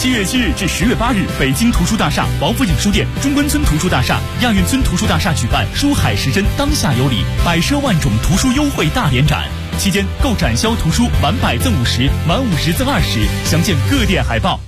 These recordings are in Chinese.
7月7日至10月8日，北京图书大厦、王府井书店、中关村图书大厦、亚运村图书大厦举办书海时针当下有礼，百奢万种图书优惠大联展。期间购展销图书满100赠50，满50赠20，详见各店海报。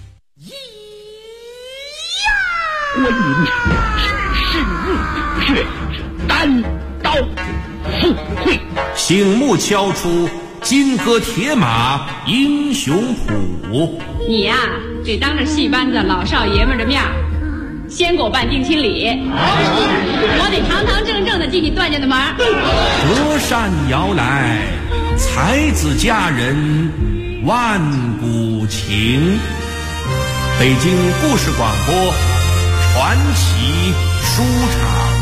观音是日月，单刀赴会， 醒目敲出金戈铁马英雄谱。 你呀，得当着戏班子老少爷们的面先给我办定亲礼，我得堂堂正正的进你段家的门。 隔山遥来，才子佳人万古情。北京故事广播传奇书场。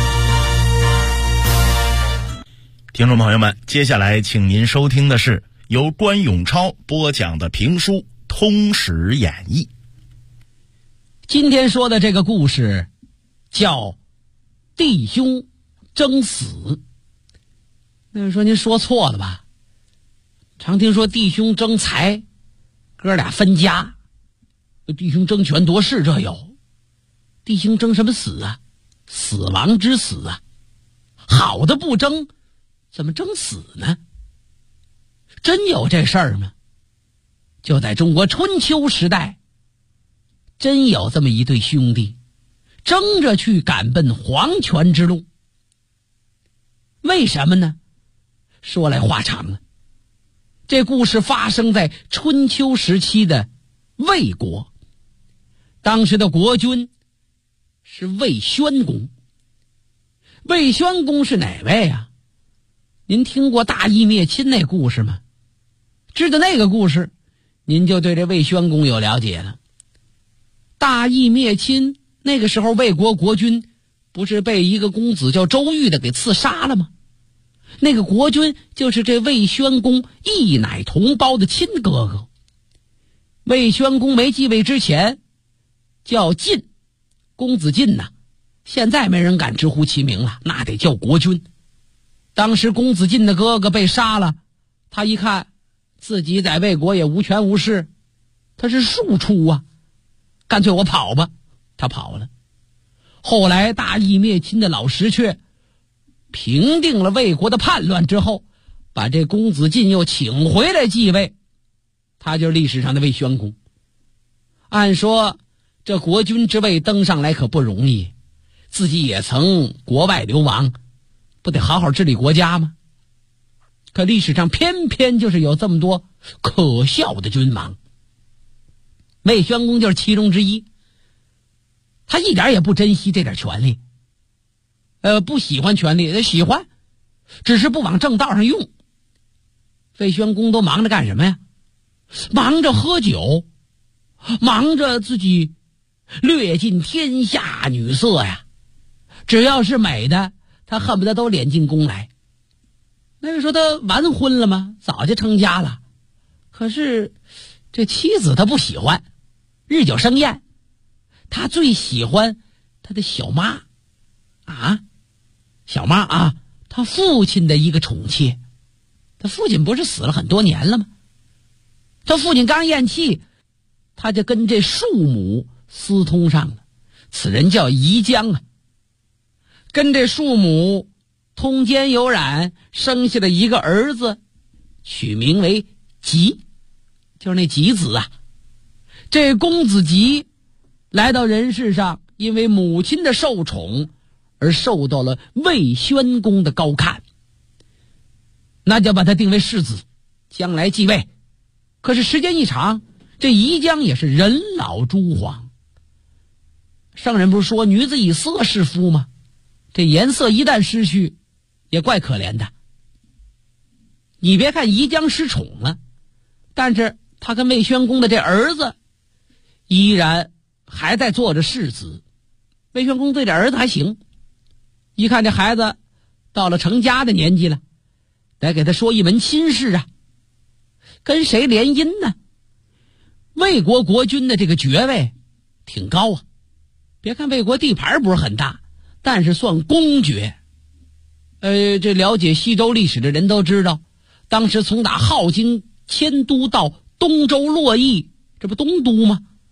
听众朋友们，接下来请您收听的是由关永超播讲的评书《通史演义》。 今天说的这个故事叫弟兄争死。那位说您说错了吧？常听说弟兄争财，哥俩分家，弟兄争权夺势，这有。弟兄争什么死啊？死亡之死啊！好的不争，怎么争死呢？真有这事儿吗？就在中国春秋时代，真有这么一对兄弟，争着去赶奔黄泉之路。为什么呢？说来话长了。这故事发生在春秋时期的魏国，当时的国君是魏宣公。魏宣公是哪位啊？您听过大义灭亲那故事吗？知道那个故事，您就对这魏宣公有了解了。大义灭亲，那个时候魏国国君不是被一个公子叫周瑜的给刺杀了吗？那个国君就是这魏宣公异奶同胞的亲哥哥。魏宣公没继位之前叫晋，公子晋呐，现在没人敢直呼其名了，那得叫国君。当时公子晋的哥哥被杀了，他一看自己在魏国也无权无势，他是庶出啊，干脆我跑吧，他跑了。后来大义灭亲的老石阙平定了魏国的叛乱之后，把这公子晋又请回来继位，他就是历史上的魏宣公。按说这国君之位登上来可不容易，自己也曾国外流亡，不得好好治理国家吗？可历史上偏偏就是有这么多可笑的君王，魏宣公就是其中之一。他一点也不珍惜这点权利，不喜欢权力，他喜欢，只是不往正道上用。魏宣公都忙着干什么呀？忙着喝酒，忙着自己掠尽天下女色呀，只要是美的他恨不得都敛进宫来。那个时候他完婚了吗？早就成家了，可是这妻子他不喜欢，日久生厌。他最喜欢他的小妈啊，小妈啊，他父亲的一个宠妾。他父亲不是死了很多年了吗？他父亲刚咽气，他就跟这庶母私通上了，此人叫宜姜啊，跟这庶母通奸有染，生下了一个儿子，取名为吉，就是那吉子啊。这公子吉来到人世上，因为母亲的受宠而受到了魏宣公的高看，那就把他定为世子，将来继位。可是时间一长，这宜姜也是人老珠黄。圣人不是说女子以色侍夫吗？这颜色一旦失去，也怪可怜的。你别看宜姜失宠了，但是他跟魏宣公的这儿子依然还在做着世子。魏宣公对这儿子还行，一看这孩子到了成家的年纪了，得给他说一门亲事啊。跟谁联姻呢？魏国国君的这个爵位挺高啊，别看魏国地盘不是很大，但是算公爵。这了解西周历史的人都知道，当时从打镐京迁都到东周洛邑，这不东都吗？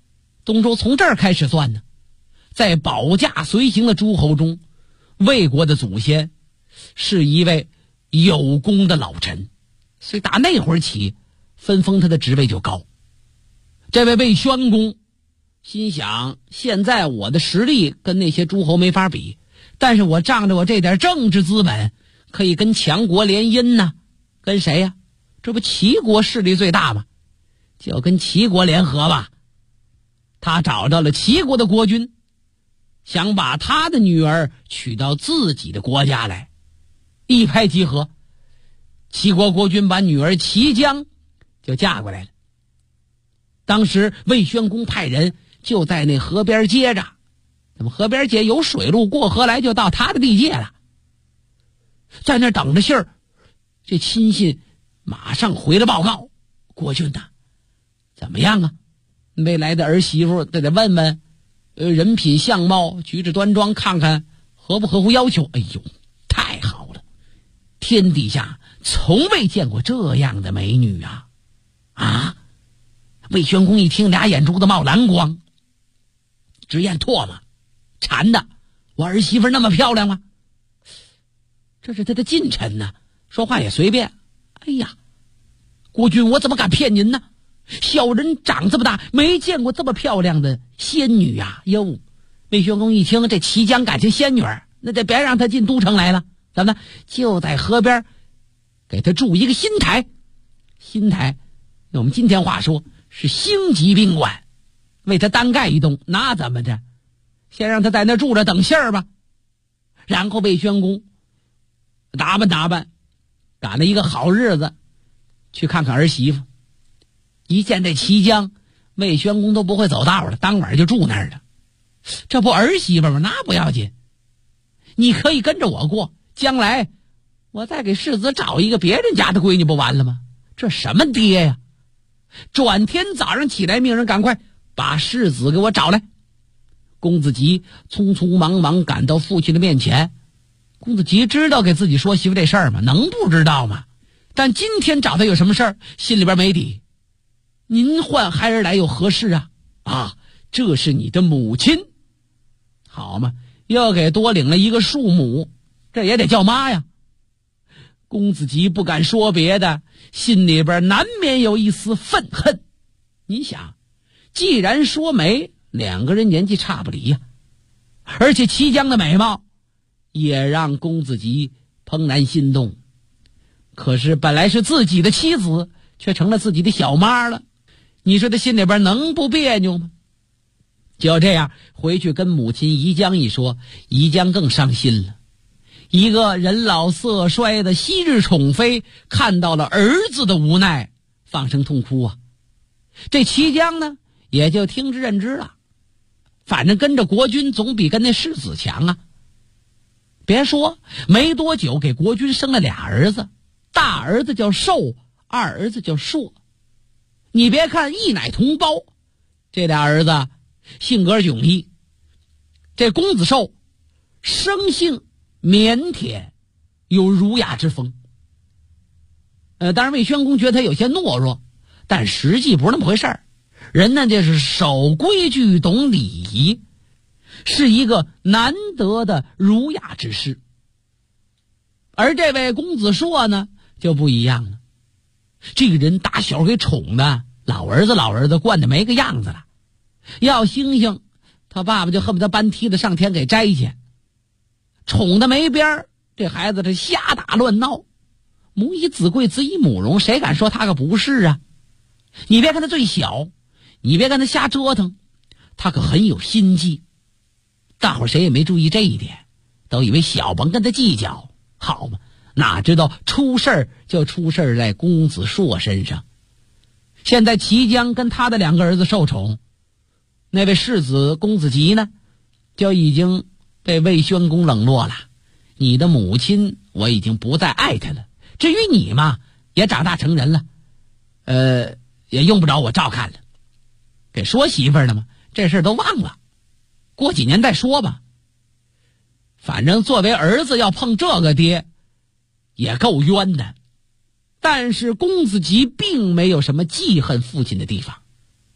东周从这儿开始算呢，在保驾随行的诸侯中，魏国的祖先是一位有功的老臣，所以打那会儿起，分封他的职位就高。这位魏宣公心想，现在我的实力跟那些诸侯没法比，但是我仗着我这点政治资本，可以跟强国联姻呢。跟谁呀？这不齐国势力最大吗？就跟齐国联合吧。他找到了齐国的国君，想把他的女儿娶到自己的国家来。一拍即合，齐国国君把女儿齐姜就嫁过来了。当时魏宣公派人就在那河边接着，那么河边接有水路，过河来就到他的地界了。在那等着信儿，这亲信马上回了报告，国君呐，怎么样啊？未来的儿媳妇得问问，人品相貌举止端庄，看看合不合乎要求。哎呦，太好了，天底下从未见过这样的美女啊！啊！魏宣公一听，俩眼珠子冒蓝光，直咽唾沫，馋的，我儿媳妇那么漂亮吗？这是他的近臣呢，说话也随便。哎呀，国君，我怎么敢骗您呢？小人长这么大没见过这么漂亮的仙女啊！哟，魏宣公一听，这齐姜感情仙女儿，那得别让她进都城来了，怎么呢？就在河边给她筑一个新台。新台用我们今天话说是星级宾馆，为她单盖一栋，那怎么着？先让她在那住着等信儿吧。然后魏宣公打扮，赶了一个好日子去看看儿媳妇。一见这齐姜，魏宣公都不会走道了，当晚就住那儿了。这不儿媳妇吗？那不要紧，你可以跟着我过，将来我再给世子找一个别人家的闺女不完了吗？这什么爹呀！转天早上起来，命人赶快把世子给我找来。公子吉匆匆忙忙赶到父亲的面前。公子吉知道给自己说媳妇这事儿吗？能不知道吗？但今天找他有什么事儿，心里边没底。您唤孩儿来有何事啊？啊，这是你的母亲。好嘛，又给多领了一个庶母，这也得叫妈呀。公子吉不敢说别的，心里边难免有一丝愤恨。你想，既然说媒，两个人年纪差不离呀，而且齐姜的美貌也让公子吉怦然心动。可是本来是自己的妻子，却成了自己的小妈了，你说他心里边能不别扭吗？就这样回去跟母亲宜姜一说，宜姜更伤心了。一个人老色衰的昔日宠妃看到了儿子的无奈，放声痛哭啊。这齐姜呢，也就听之任之了，反正跟着国君总比跟那世子强啊。别说没多久，给国君生了俩儿子，大儿子叫寿，二儿子叫硕。你别看一奶同胞，这俩儿子性格迥异。这公子寿生性腼腆，有儒雅之风。当然魏宣公觉得他有些懦弱，但实际不是那么回事儿。人呢，这是守规矩懂礼仪，是一个难得的儒雅之士。而这位公子硕呢就不一样了，这个人打小给宠的，老儿子惯得没个样子了。要星星，他爸爸就恨不得搬梯子上天给摘去。宠的没边儿，这孩子这瞎打乱闹，母以子贵，子以母荣，谁敢说他个不是啊？你别看他最小，你别看他瞎折腾，他可很有心计。大伙谁也没注意这一点，都以为小甭跟他计较，好嘛，哪知道出事儿就出事儿在公子硕身上。现在齐姜跟他的两个儿子受宠，那位世子公子吉呢，就已经被魏宣公冷落了。你的母亲我已经不再爱她了，至于你嘛，也长大成人了，也用不着我照看了。给说媳妇儿呢嘛，这事儿都忘了，过几年再说吧。反正作为儿子要碰这个爹也够冤的。但是公子吉并没有什么记恨父亲的地方。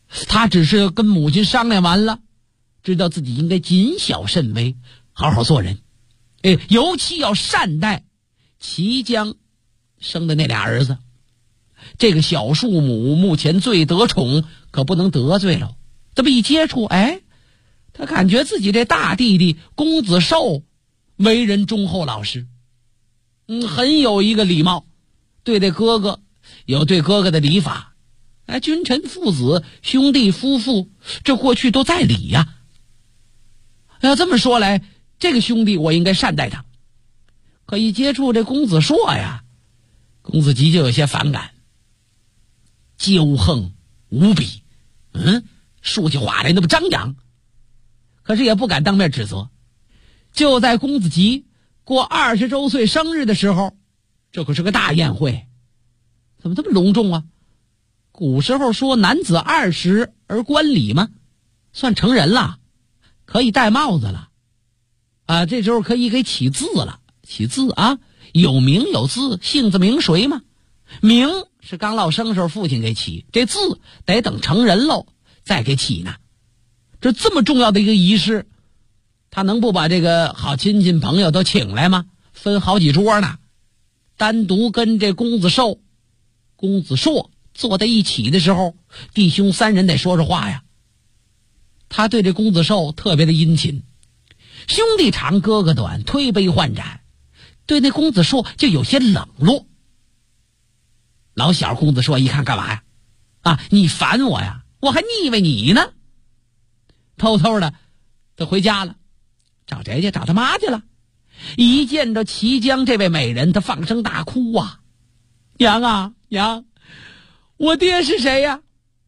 他只是跟母亲商量完了，知道自己应该谨小慎微，好好做人。尤其要善待齐姜生的那俩儿子。这个小庶母目前最得宠，可不能得罪了。这么一接触，他感觉自己这大弟弟公子寿为人忠厚老实，很有一个礼貌，对这哥哥有对哥哥的礼法。君臣父子兄弟夫妇，这过去都在理呀。要这么说来，这个兄弟我应该善待他。可一接触这公子硕呀，公子吉就有些反感，骄横无比，说起话来那么张扬，可是也不敢当面指责。就在公子吉过20周岁生日的时候，这可是个大宴会，怎么这么隆重啊？古时候说男子20而冠礼嘛，算成人了，可以戴帽子了这时候可以给起字了。起字有名有字，姓字名谁嘛？名是刚落生时候父亲给起，这字得等成人喽再给起呢。这么重要的一个仪式，他能不把这个好亲戚朋友都请来吗？分好几桌呢，单独跟这公子寿、公子硕坐在一起的时候，弟兄3人得说说话呀。他对这公子寿特别的殷勤，兄弟长哥哥短，推杯换盏，对那公子硕就有些冷落。老小公子硕一看，干嘛呀？你烦我呀？我还腻歪你呢。偷偷的他回家了，找谁去？找他妈去了。一见着齐姜这位美人，他放声大哭啊！娘啊娘，我爹是谁呀？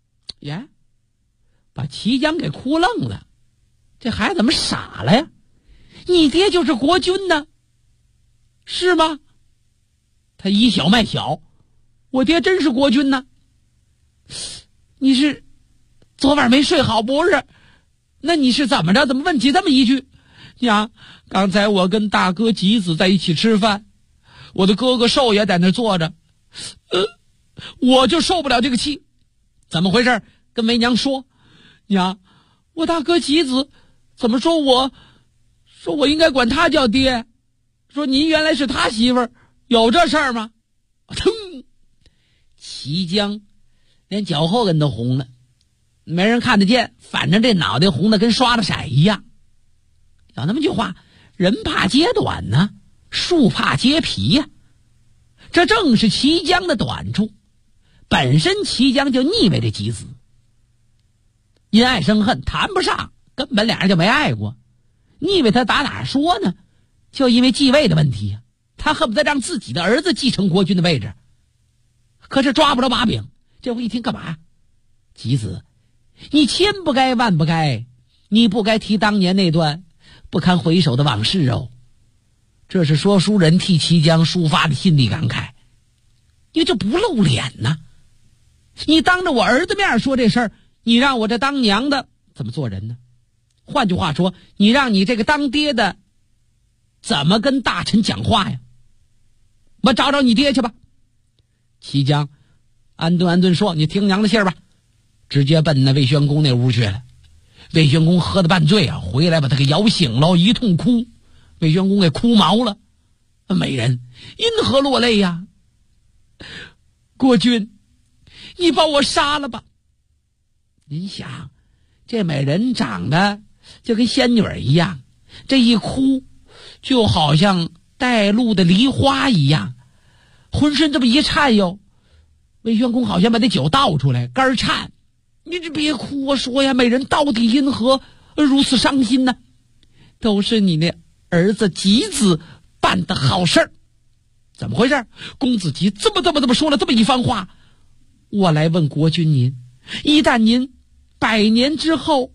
把齐姜给哭愣了。这孩子怎么傻了呀？你爹就是国君呢，是吗？他以小卖小，我爹真是国君呢。你是昨晚没睡好不是？那你是怎么着？怎么问起这么一句？娘，刚才我跟大哥吉子在一起吃饭，我的哥哥寿也在那坐着，我就受不了这个气。怎么回事？跟为娘说。娘，我大哥吉子怎么说我应该管他叫爹，说您原来是他媳妇儿，有这事儿吗？腾，齐姜连脚后跟都红了，没人看得见，反正这脑袋红的跟刷了色一样。有那么句话，人怕揭短呢，树怕揭皮呀。这正是齐姜的短处。本身齐姜就腻歪这吉子，因爱生恨谈不上，根本俩人就没爱过。腻歪他打哪说呢？就因为继位的问题呀，他恨不得让自己的儿子继承国君的位置，可是抓不着把柄。这回一听，干嘛呀？吉子，你千不该万不该，你不该提当年那段不堪回首的往事哦。这是说书人替齐姜抒发的心里感慨，因为这不露脸呢。你当着我儿子面说这事儿，你让我这当娘的怎么做人呢？换句话说，你让你这个当爹的怎么跟大臣讲话呀？我找找你爹去吧。齐姜安顿安顿说，你听娘的信儿吧，直接奔那魏宣公那屋去了。魏宣公喝得半醉回来把他给摇醒了，一通哭。魏宣公给哭毛了。美人因何落泪呀？国君，你把我杀了吧。您想，这美人长得就跟仙女一样，这一哭就好像带露的梨花一样，浑身这么一颤悠。魏宣公好像把那酒倒出来，肝颤。你这别哭啊，说呀，美人到底因何如此伤心呢？都是你那儿子吉子办的好事儿。怎么回事？公子吉这么说了这么一番话，我来问国君您，一旦您100年之后，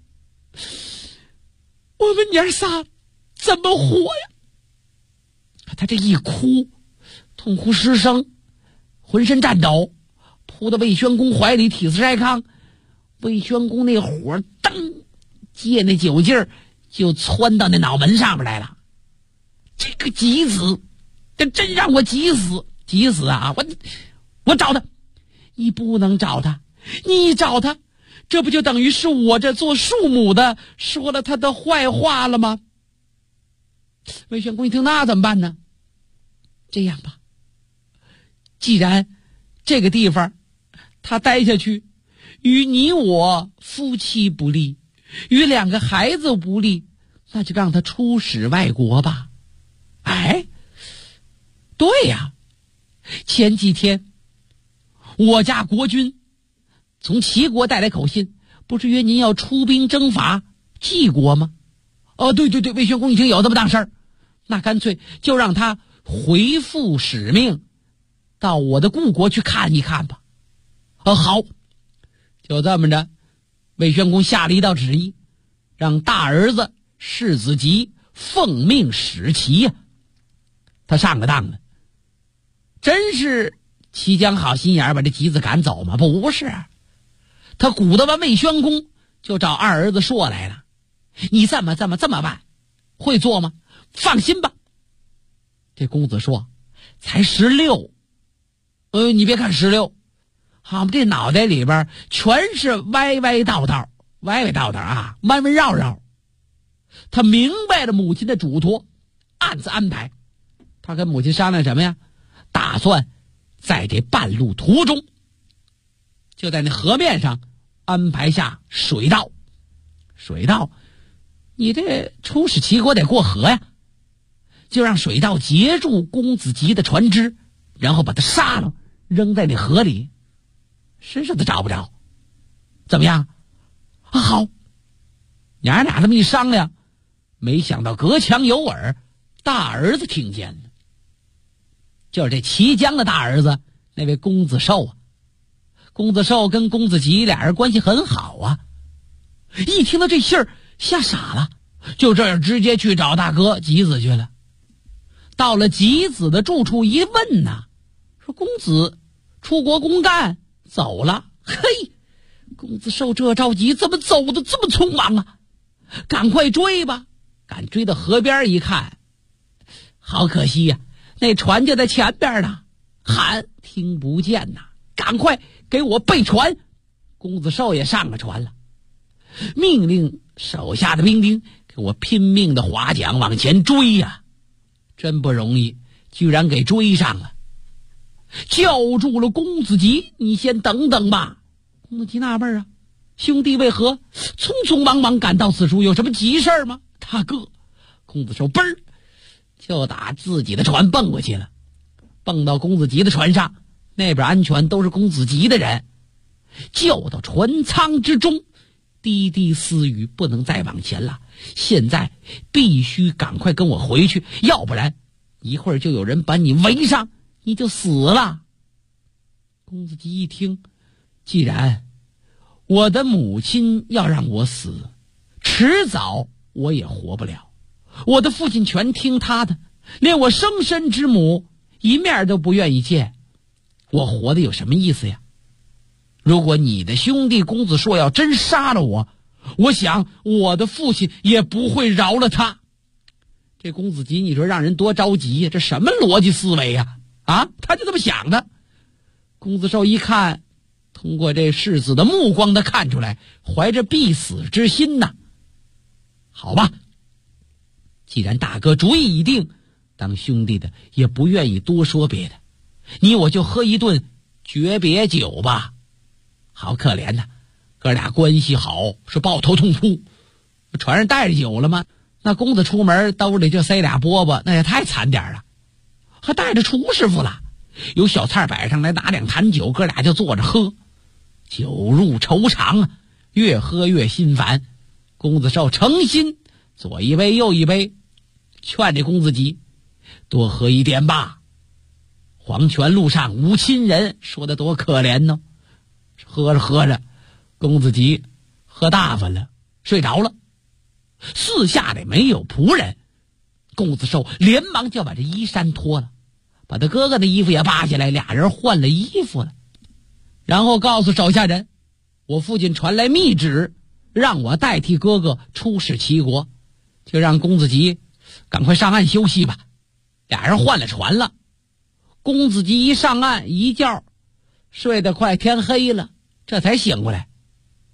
我们娘仨怎么活呀？他这一哭，痛哭失声，浑身颤抖，扑到魏宣公怀里，体似筛糠。魏宣公那火噔借那酒劲儿就窜到那脑门上面来了。这个急死，这真让我急死！急死啊！我找他！你不能找他，你一找他， 这不就等于是我这做庶母的说了他的坏话了吗？魏宣公一听，那怎么办呢？这样吧，既然这个地方他待下去与你我夫妻不利，与2个孩子不利，那就让他出使外国吧。哎，对呀，前几天我家国君从齐国带来口信，不是约您要出兵征伐晋国吗？对，魏宣公一听有这么大事儿，那干脆就让他回复使命，到我的故国去看一看吧。好，就这么着，魏宣公下了一道旨意，让大儿子世子吉奉命使齐呀。他上个当了，真是齐姜好心眼把这吉子赶走吗？不是，他鼓捣完魏宣公，就找二儿子说来了，你这么办，会做吗？放心吧。这公子说才16，你别看16，好，这脑袋里边全是歪歪道道啊，弯弯绕绕。他明白了母亲的嘱托，暗自安排。他跟母亲商量什么呀？打算在这半路途中，就在那河面上安排下水道。你这出使齐国得过河呀，就让水道截住公子吉的船只，然后把他杀了，扔在那河里，身上都找不着。怎么样？好。娘俩这么一商量，没想到隔墙有耳，大儿子听见了，就是这齐姜的大儿子那位公子寿啊。公子寿跟公子吉俩人关系很好啊，一听到这信儿吓傻了，就这样直接去找大哥吉子去了。到了吉子的住处一问呐，说公子出国公干走了。嘿，公子寿这着急，怎么走的这么匆忙啊？赶快追吧！赶追到河边一看，好可惜呀，那船就在前边呢，喊听不见呐，赶快给我备船。公子寿也上了船了，命令手下的兵丁给我拼命的划桨往前追呀，真不容易，居然给追上了，叫住了公子吉，你先等等吧。公子吉纳闷啊，兄弟为何匆匆忙忙赶到此处，有什么急事吗？大哥，公子寿嘣儿就打自己的船蹦过去了，蹦到公子吉的船上，那边安全都是公子吉的人，就到船舱之中，低低私语，不能再往前了，现在必须赶快跟我回去，要不然一会儿就有人把你围上，你就死了。公子吉一听，既然我的母亲要让我死，迟早我也活不了，我的父亲全听他的，连我生身之母一面都不愿意见，我活的有什么意思呀？如果你的兄弟公子硕要真杀了我，我想我的父亲也不会饶了他。这公子吉你说让人多着急呀，这什么逻辑思维呀？他就这么想的。公子寿一看，通过这世子的目光，他看出来怀着必死之心呐。好吧，既然大哥主意已定，当兄弟的也不愿意多说别的，你我就喝一顿诀别酒吧。好可怜呐，哥俩关系好，是抱头痛哭。船上带着酒了吗？那公子出门兜里就塞俩饽饽，那也太惨点了。还带着厨师傅了，有小菜摆上来，拿2坛酒，哥俩就坐着喝。酒入愁肠啊，越喝越心烦。公子寿诚心左一杯右一杯，劝这公子吉多喝一点吧。黄泉路上无亲人，说的多可怜呢。喝着喝着，公子吉喝大发了，睡着了。四下里没有仆人，公子寿连忙就把这衣衫脱了，把他哥哥的衣服也扒下来，俩人换了衣服了，然后告诉手下人，我父亲传来密旨，让我代替哥哥出使齐国，就让公子吉赶快上岸休息吧。俩人换了船了，公子吉一上岸一觉睡得快天黑了，这才醒过来。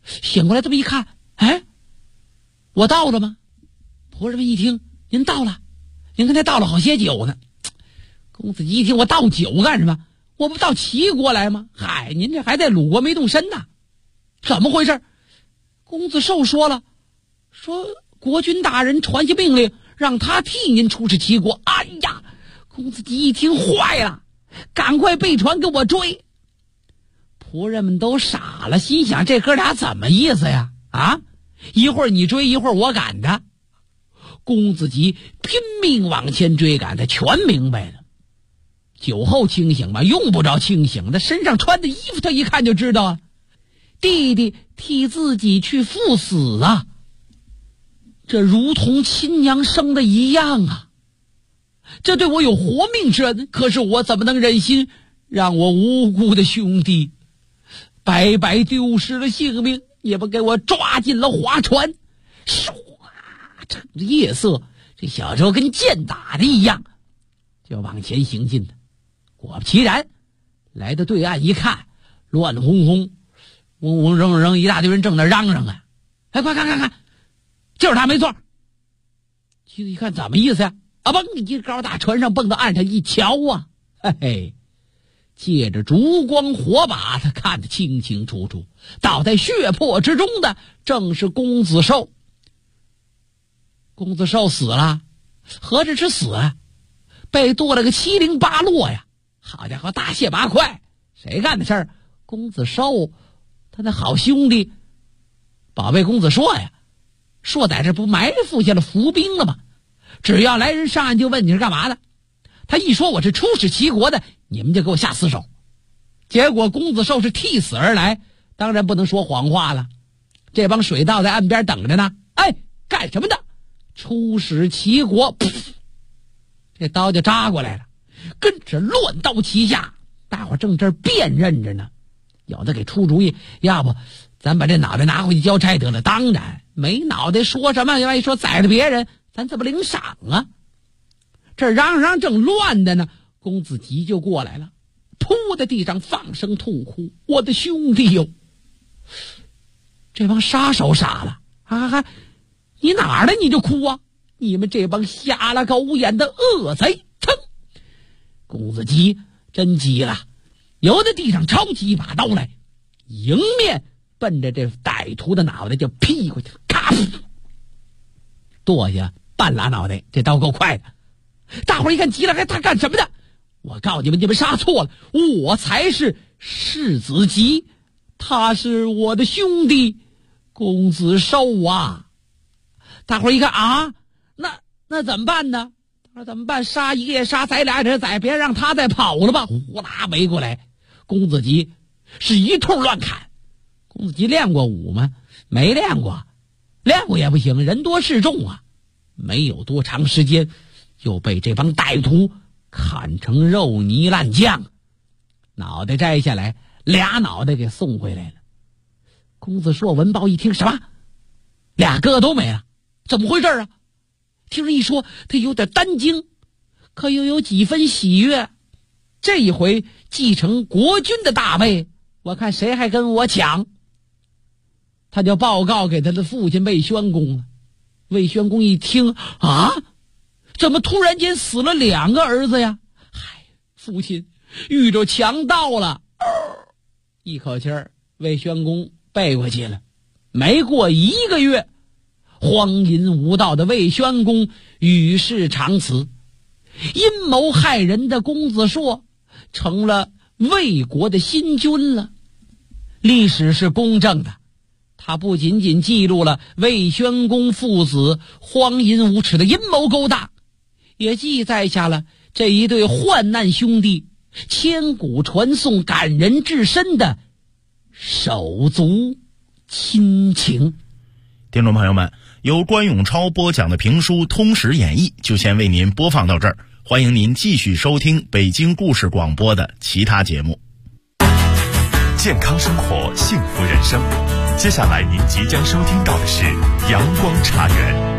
醒过来这么一看，哎，我到了吗？仆人们一听，您到了，您刚才倒了好些酒呢。公子吉一听，我倒酒干什么？我不到齐国来吗？嗨，您这还在鲁国没动身呢，怎么回事？公子寿说了，说国君大人传下命令，让他替您出使齐国。哎呀，公子吉一听坏了，赶快备船给我追。仆人们都傻了，心想这哥俩怎么意思呀？啊，一会儿你追，一会儿我赶他。公子吉拼命往前追赶，他全明白了。酒后清醒吧，用不着清醒，他身上穿的衣服他一看就知道啊，弟弟替自己去赴死啊，这如同亲娘生的一样啊，这对我有活命之恩，可是我怎么能忍心让我无辜的兄弟白白丢失了性命，也不给我抓进了划船。唰，趁着夜色，这小周跟箭打的一样就往前行进的。果不其然，来到对岸一看，乱哄哄，嗡嗡扔扔，一大堆人正在嚷嚷啊！哎，快看看看，就是他没错。妻子一看怎么意思呀？啊，蹦一高大船上蹦到岸上一瞧啊，嘿嘿，借着烛光火把，他看得清清楚楚，倒在血泊之中的正是公子寿。公子寿死了，何止是死啊，被剁了个七零八落呀！好家伙，大卸八块，谁干的事儿？公子寿，他那好兄弟宝贝公子硕呀，硕在这不埋伏下了伏兵了吗？只要来人上岸就问你是干嘛的，他一说我是出使齐国的，你们就给我下死手。结果公子寿是替死而来，当然不能说谎话了。这帮水盗在岸边等着呢，哎，干什么的？出使齐国，这刀就扎过来了，跟着乱刀齐下，大伙正这儿辨认着呢。有的给出主意，要不咱把这脑袋拿回去交差得了。当然没脑袋说什么，万一说宰了别人，咱怎么领赏啊？这嚷嚷正乱的呢，公子吉就过来了，扑在地上放声痛哭，我的兄弟哟！这帮杀手傻了，你哪儿的你就哭啊？你们这帮瞎了狗眼的恶贼！噌，公子吉真急了，由得地上抄起一把刀来，迎面奔着这歹徒的脑袋就劈过去，咔，剁下半拉脑袋，这刀够快的。大伙儿一看急了，他干什么的？我告诉你们，你们杀错了，我才是世子吉，他是我的兄弟公子寿啊！大伙儿一看啊，那怎么办呢？他说怎么办？杀一个也杀，宰俩也宰，别让他再跑了吧！呼啦围过来，公子吉是一通乱砍。公子吉练过武吗？没练过，练过也不行，人多势众啊。没有多长时间，又被这帮歹徒砍成肉泥烂酱，脑袋摘下来，俩脑袋给送回来了。公子硕闻报一听，什么？俩哥哥都没了？怎么回事啊？听人一说，他有点担惊，可又有几分喜悦。这一回继承国君的大位，我看谁还跟我抢？他就报告给他的父亲魏宣公了。魏宣公一听啊，怎么突然间死了两个儿子呀？嗨，父亲遇着强盗了！一口气儿，魏宣公背过去了。没过一个月，荒淫无道的魏宣公与世长辞，阴谋害人的公子硕成了魏国的新君了。历史是公正的，他不仅仅记录了魏宣公父子荒淫无耻的阴谋勾当，也记载下了这一对患难兄弟千古传颂、感人至深的手足亲情。 听众朋友们，由关永超播讲的评书《通史演义》就先为您播放到这儿，欢迎您继续收听北京故事广播的其他节目。 健康生活，幸福人生。接下来您即将收听到的是阳光茶园。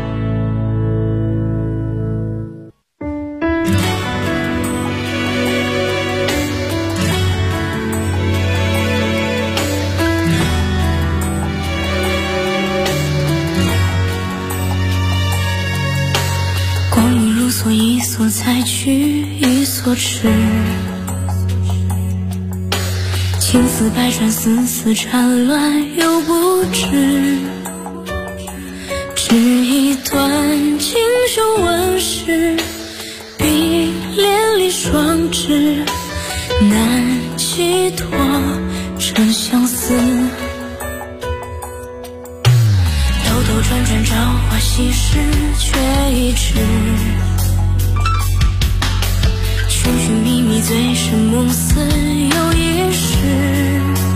所持，情丝百转，丝丝缠乱又不知，只一段锦绣纹饰，碧连理双枝，难寄托这相思。兜兜转转，朝花夕拾，却已迟。寻寻觅觅，醉生梦死又一世。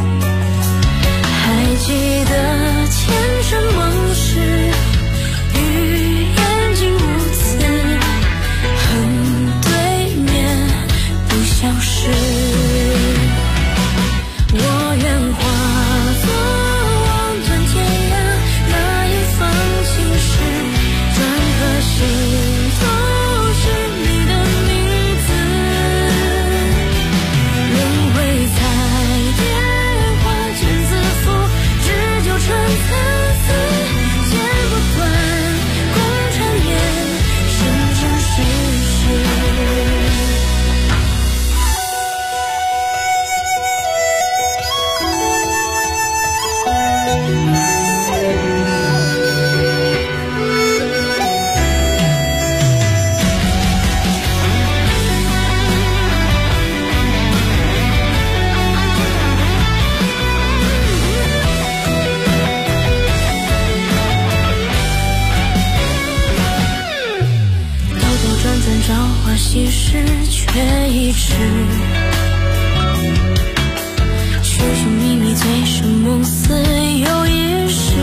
还记得前尘梦事，与眼睛无词，恨对面不相识。我愿化作望断天涯那一方情事，转个心头是你的名字。轮回彩蝶花间自负，只纠缠参差，剪不断共缠绵，生生世世。朝花夕拾，却已迟。寻寻觅觅，醉生梦死又一世。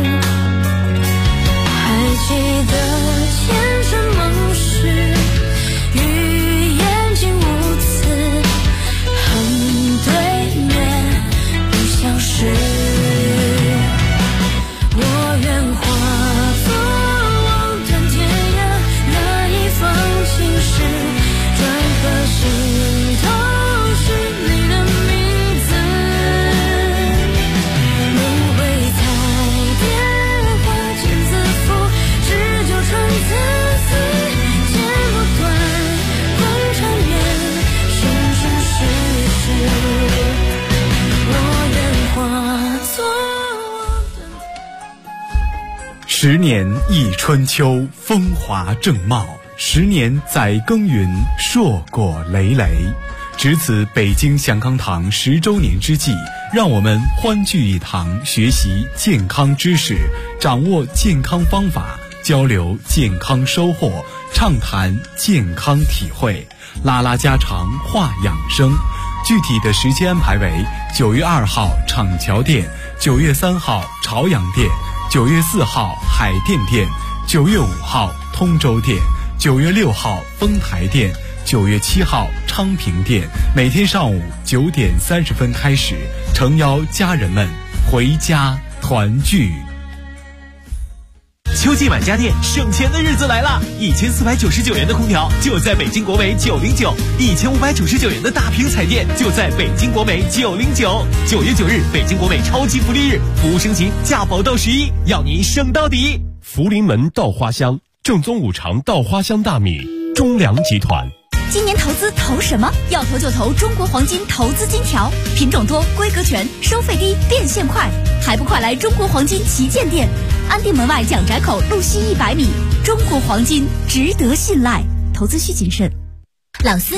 还记得前尘梦事，与眼睛无词，恨对面不相识。我愿化作望断天涯那一方情事，转个心头是你的名字。轮回彩蝶花间自负，只纠缠参差，剪不断共缠绵，生生世世。我愿化作 10年忆春秋，风华正茂；10年载耕耘，硕果累累。值此北京祥康堂10周年之际，让我们欢聚一堂，学习健康知识，掌握健康方法，交流健康收获，畅谈健康体会，拉拉家常，话养生。具体的时间安排为9月2号厂桥店，9月3号朝阳店，9月4号海淀店，9月5号通州店，9月6号丰台店，9月7号昌平店。每天上午9点30分开始，诚邀家人们回家团聚。 秋季买家电省钱的日子来了，1499元的空调就在北京国美909，1599元的大屏彩电就在北京国美909。9月9日，北京国美超级福利日，服务升级，价保到11，要您省到底。 福临门稻花香，正宗五常稻花香大米，中粮集团。 今年投资投什么？要投就投中国黄金投资金条，品种多，规格全，收费低，变现快，还不快来中国黄金旗舰店，安定门外蒋宅口路西100米。中国黄金值得信赖，投资需谨慎。老司